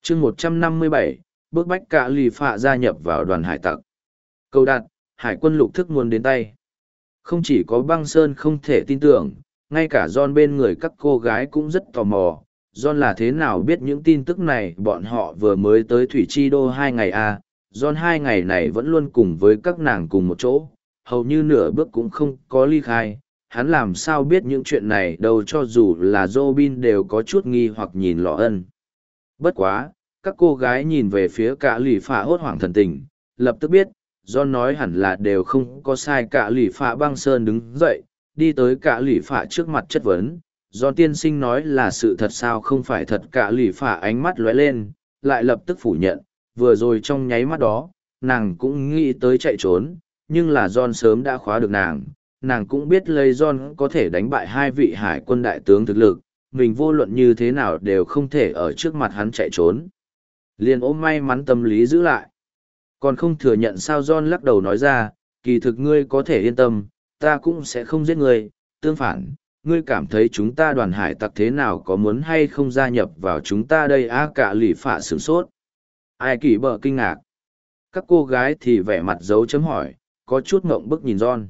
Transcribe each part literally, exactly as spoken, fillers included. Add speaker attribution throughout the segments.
Speaker 1: chương một trăm năm mươi bảy, bước bách cả lì phạ gia nhập vào đoàn hải tặc. Câu đặt, hải quân lục thức muốn đến tay. Không chỉ có băng sơn không thể tin tưởng, ngay cả John bên người các cô gái cũng rất tò mò. John là thế nào biết những tin tức này, bọn họ vừa mới tới Thủy Chi Đô hai ngày à, John hai ngày này vẫn luôn cùng với các nàng cùng một chỗ, hầu như nửa bước cũng không có ly khai. Hắn làm sao biết những chuyện này đâu, cho dù là Robin đều có chút nghi hoặc nhìn Lọ Ân. Bất quá, các cô gái nhìn về phía cả lì phạ hốt hoảng thần tình, lập tức biết, John nói hẳn là đều không có sai. Cả lì phạ băng sơn đứng dậy, đi tới cả lì phạ trước mặt chất vấn. John tiên sinh nói là sự thật sao, không phải thật? Cả lì phạ ánh mắt lóe lên, lại lập tức phủ nhận, vừa rồi trong nháy mắt đó, nàng cũng nghĩ tới chạy trốn, nhưng là John sớm đã khóa được nàng. Nàng cũng biết lấy John có thể đánh bại hai vị hải quân đại tướng thực lực, mình vô luận như thế nào đều không thể ở trước mặt hắn chạy trốn. Liền ôm may mắn tâm lý giữ lại. Còn không thừa nhận sao? John lắc đầu nói ra, kỳ thực ngươi có thể yên tâm, ta cũng sẽ không giết ngươi, tương phản, ngươi cảm thấy chúng ta đoàn hải tặc thế nào, có muốn hay không gia nhập vào chúng ta đây? Á cả lì phạ sửng sốt. Ai kỳ bờ kinh ngạc. Các cô gái thì vẻ mặt dấu chấm hỏi, có chút ngộng bức nhìn John.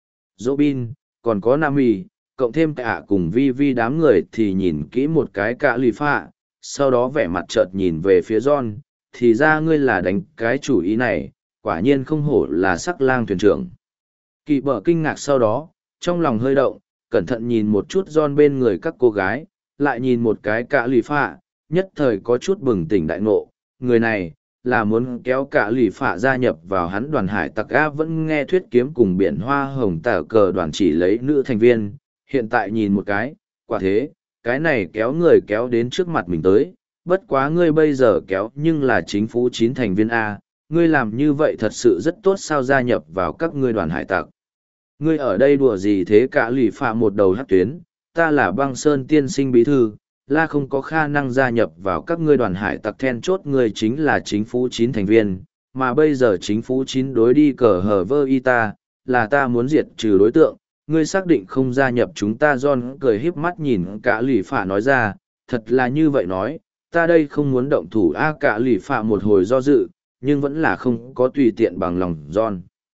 Speaker 1: Robin, còn có Nami, cộng thêm cả cùng Vi Vi đám người thì nhìn kỹ một cái cả lì phạ, sau đó vẻ mặt chợt nhìn về phía John, thì ra ngươi là đánh cái chủ ý này, quả nhiên không hổ là sắc lang thuyền trưởng. Kỳ bờ kinh ngạc, sau đó, trong lòng hơi động, cẩn thận nhìn một chút John bên người các cô gái, lại nhìn một cái cả lì phạ, nhất thời có chút bừng tỉnh đại ngộ, người này, là muốn kéo cả lì phạ gia nhập vào hắn đoàn hải tặc. A vẫn nghe thuyết kiếm cùng biển hoa hồng tả cờ đoàn chỉ lấy nữ thành viên, hiện tại nhìn một cái, quả thế, cái này kéo người kéo đến trước mặt mình tới, bất quá ngươi bây giờ kéo nhưng là chính phủ chín thành viên A, ngươi làm như vậy thật sự rất tốt sao? Gia nhập vào các ngươi đoàn hải tặc. Ngươi ở đây đùa gì thế? Cả lì phạ một đầu hắc tuyến, ta là băng sơn tiên sinh bí thư, là không có khả năng gia nhập vào các ngươi đoàn hải tặc. Then chốt ngươi chính là chính phủ chín thành viên, mà bây giờ chính phủ chín đối đi cờ hờ vơ y ta, là ta muốn diệt trừ đối tượng, ngươi xác định không gia nhập chúng ta? John cười híp mắt nhìn cả lì phạ nói ra, thật là như vậy nói, ta đây không muốn động thủ. A cả lì phạ một hồi do dự, nhưng vẫn là không có tùy tiện bằng lòng John.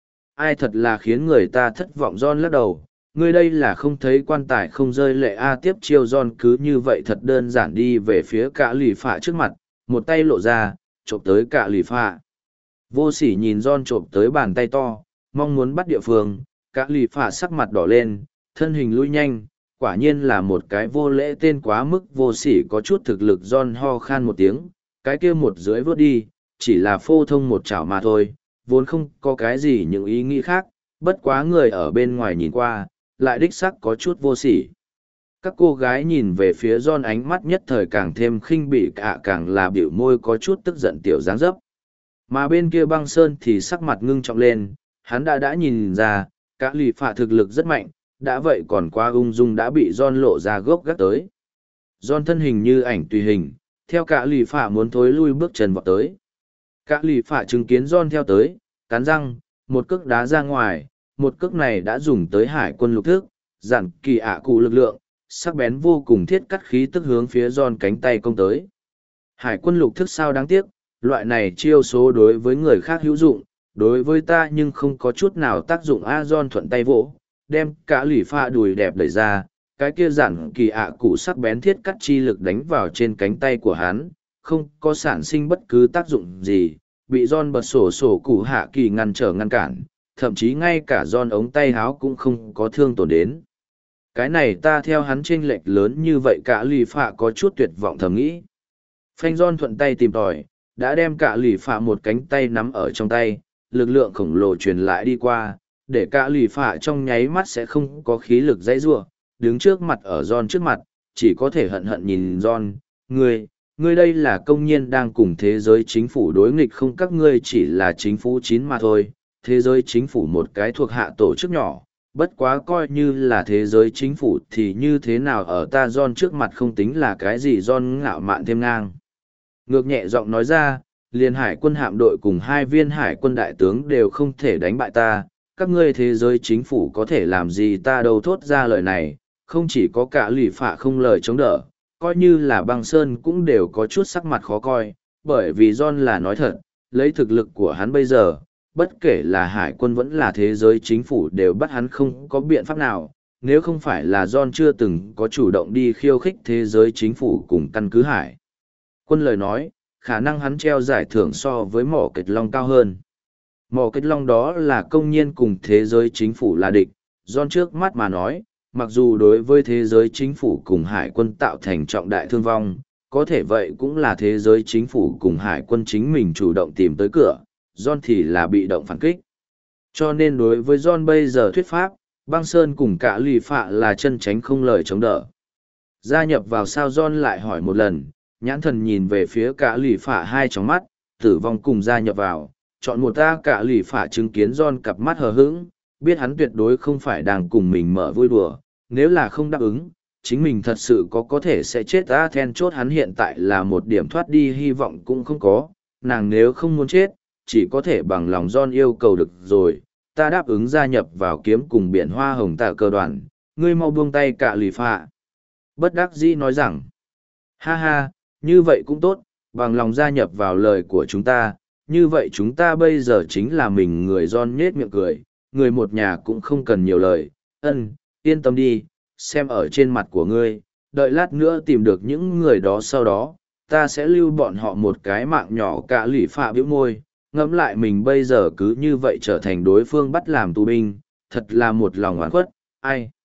Speaker 1: Ai thật là khiến người ta thất vọng? John lắc đầu, ngươi đây là không thấy quan tài không rơi lệ A. Tiếp chiêu John cứ như vậy thật đơn giản đi về phía cả lì phạ trước mặt, một tay lộ ra, chộp tới cả lì phạ. Vô sỉ nhìn John chộp tới bàn tay to, mong muốn bắt địa phương, cả lì phạ sắc mặt đỏ lên, thân hình lui nhanh, quả nhiên là một cái vô lễ tên, quá mức vô sỉ, có chút thực lực. John ho khan một tiếng, cái kia một dưới vớt đi, chỉ là phô thông một chảo mà thôi, vốn không có cái gì những ý nghĩ khác, bất quá người ở bên ngoài nhìn qua, lại đích sắc có chút vô sỉ. Các cô gái nhìn về phía John ánh mắt nhất thời càng thêm khinh bỉ, cả càng là biểu môi có chút tức giận tiểu dáng dấp. Mà bên kia băng sơn thì sắc mặt ngưng trọng lên, hắn đã đã nhìn ra, cả lì phạ thực lực rất mạnh, đã vậy còn qua ung dung đã bị John lộ ra gốc gác tới. John thân hình như ảnh tùy hình, theo cả lì phạ muốn thối lui bước chân vào tới. Cả lì phạ chứng kiến John theo tới, cắn răng, một cước đá ra ngoài, một cước này đã dùng tới hải quân lục thức, giản kỳ ạ cụ lực lượng, sắc bén vô cùng, thiết cắt khí tức hướng phía John cánh tay công tới. Hải quân lục thức sao? Đáng tiếc, loại này chiêu số đối với người khác hữu dụng, đối với ta nhưng không có chút nào tác dụng. A. John thuận tay vỗ, đem cả lì phạ đùi đẹp đẩy ra, cái kia giản kỳ ạ cụ sắc bén thiết cắt chi lực đánh vào trên cánh tay của hắn, không có sản sinh bất cứ tác dụng gì, bị John bật sổ sổ cụ hạ kỳ ngăn trở ngăn cản, thậm chí ngay cả John ống tay háo cũng không có thương tổn đến. Cái này ta theo hắn chênh lệch lớn như vậy, cả lì phạ có chút tuyệt vọng thầm nghĩ. Phanh. John thuận tay tìm tòi, đã đem cả lì phạ một cánh tay nắm ở trong tay, lực lượng khổng lồ truyền lại đi qua, để cả lì phạ trong nháy mắt sẽ không có khí lực dãy giụa, đứng trước mặt ở John trước mặt, chỉ có thể hận hận nhìn John, ngươi, ngươi đây là công nhiên đang cùng thế giới chính phủ đối nghịch không? Các ngươi chỉ là chính phủ chín mà thôi, thế giới chính phủ một cái thuộc hạ tổ chức nhỏ, bất quá coi như là thế giới chính phủ thì như thế nào, ở ta John trước mặt không tính là cái gì? John ngạo mạn thêm ngang ngược nhẹ giọng nói ra, liền hải quân hạm đội cùng hai viên hải quân đại tướng đều không thể đánh bại ta, các ngươi thế giới chính phủ có thể làm gì ta đâu? Thốt ra lời này, không chỉ có cả lì phạ không lời chống đỡ, coi như là băng sơn cũng đều có chút sắc mặt khó coi. bởi vì John là nói thật, lấy thực lực của hắn bây giờ, bất kể là hải quân vẫn là thế giới chính phủ đều bắt hắn không có biện pháp nào, nếu không phải là John chưa từng có chủ động đi khiêu khích thế giới chính phủ cùng căn cứ hải. Quân lời nói, khả năng hắn treo giải thưởng so với mỏ kịch long cao hơn. Mỏ kịch long đó là công nhiên cùng thế giới chính phủ là địch, John trước mắt mà nói, mặc dù đối với thế giới chính phủ cùng hải quân tạo thành trọng đại thương vong, có thể vậy cũng là thế giới chính phủ cùng hải quân chính mình chủ động tìm tới cửa, John thì là bị động phản kích. Cho nên đối với John bây giờ thuyết pháp, băng sơn cùng cả lì phạ là chân tránh không lời chống đỡ. Gia nhập vào sao John lại hỏi một lần, nhãn thần nhìn về phía cả lì phạ hai tròng mắt, tử vong cùng gia nhập vào, chọn một ta cả lì phạ chứng kiến John cặp mắt hờ hững, biết hắn tuyệt đối không phải đang cùng mình mở vui đùa, nếu là không đáp ứng, chính mình thật sự có có thể sẽ chết. Ta then chốt hắn hiện tại là một điểm thoát đi hy vọng cũng không có, nàng nếu không muốn chết, chỉ có thể bằng lòng John yêu cầu được rồi, ta đáp ứng gia nhập vào kiếm cùng biển hoa hồng tạ cơ đoàn, ngươi mau buông tay cả lì phạ. Bất đắc dĩ nói rằng, ha ha, như vậy cũng tốt, bằng lòng gia nhập vào lời của chúng ta, như vậy chúng ta bây giờ chính là mình. Người John nhết miệng cười, người một nhà cũng không cần nhiều lời, ân, yên tâm đi, xem ở trên mặt của ngươi, đợi lát nữa tìm được những người đó sau đó, ta sẽ lưu bọn họ một cái mạng nhỏ. Cả lì phạ bĩu môi, ngẫm lại mình bây giờ cứ như vậy trở thành đối phương bắt làm tù binh, thật là một lòng oán khuất, ai.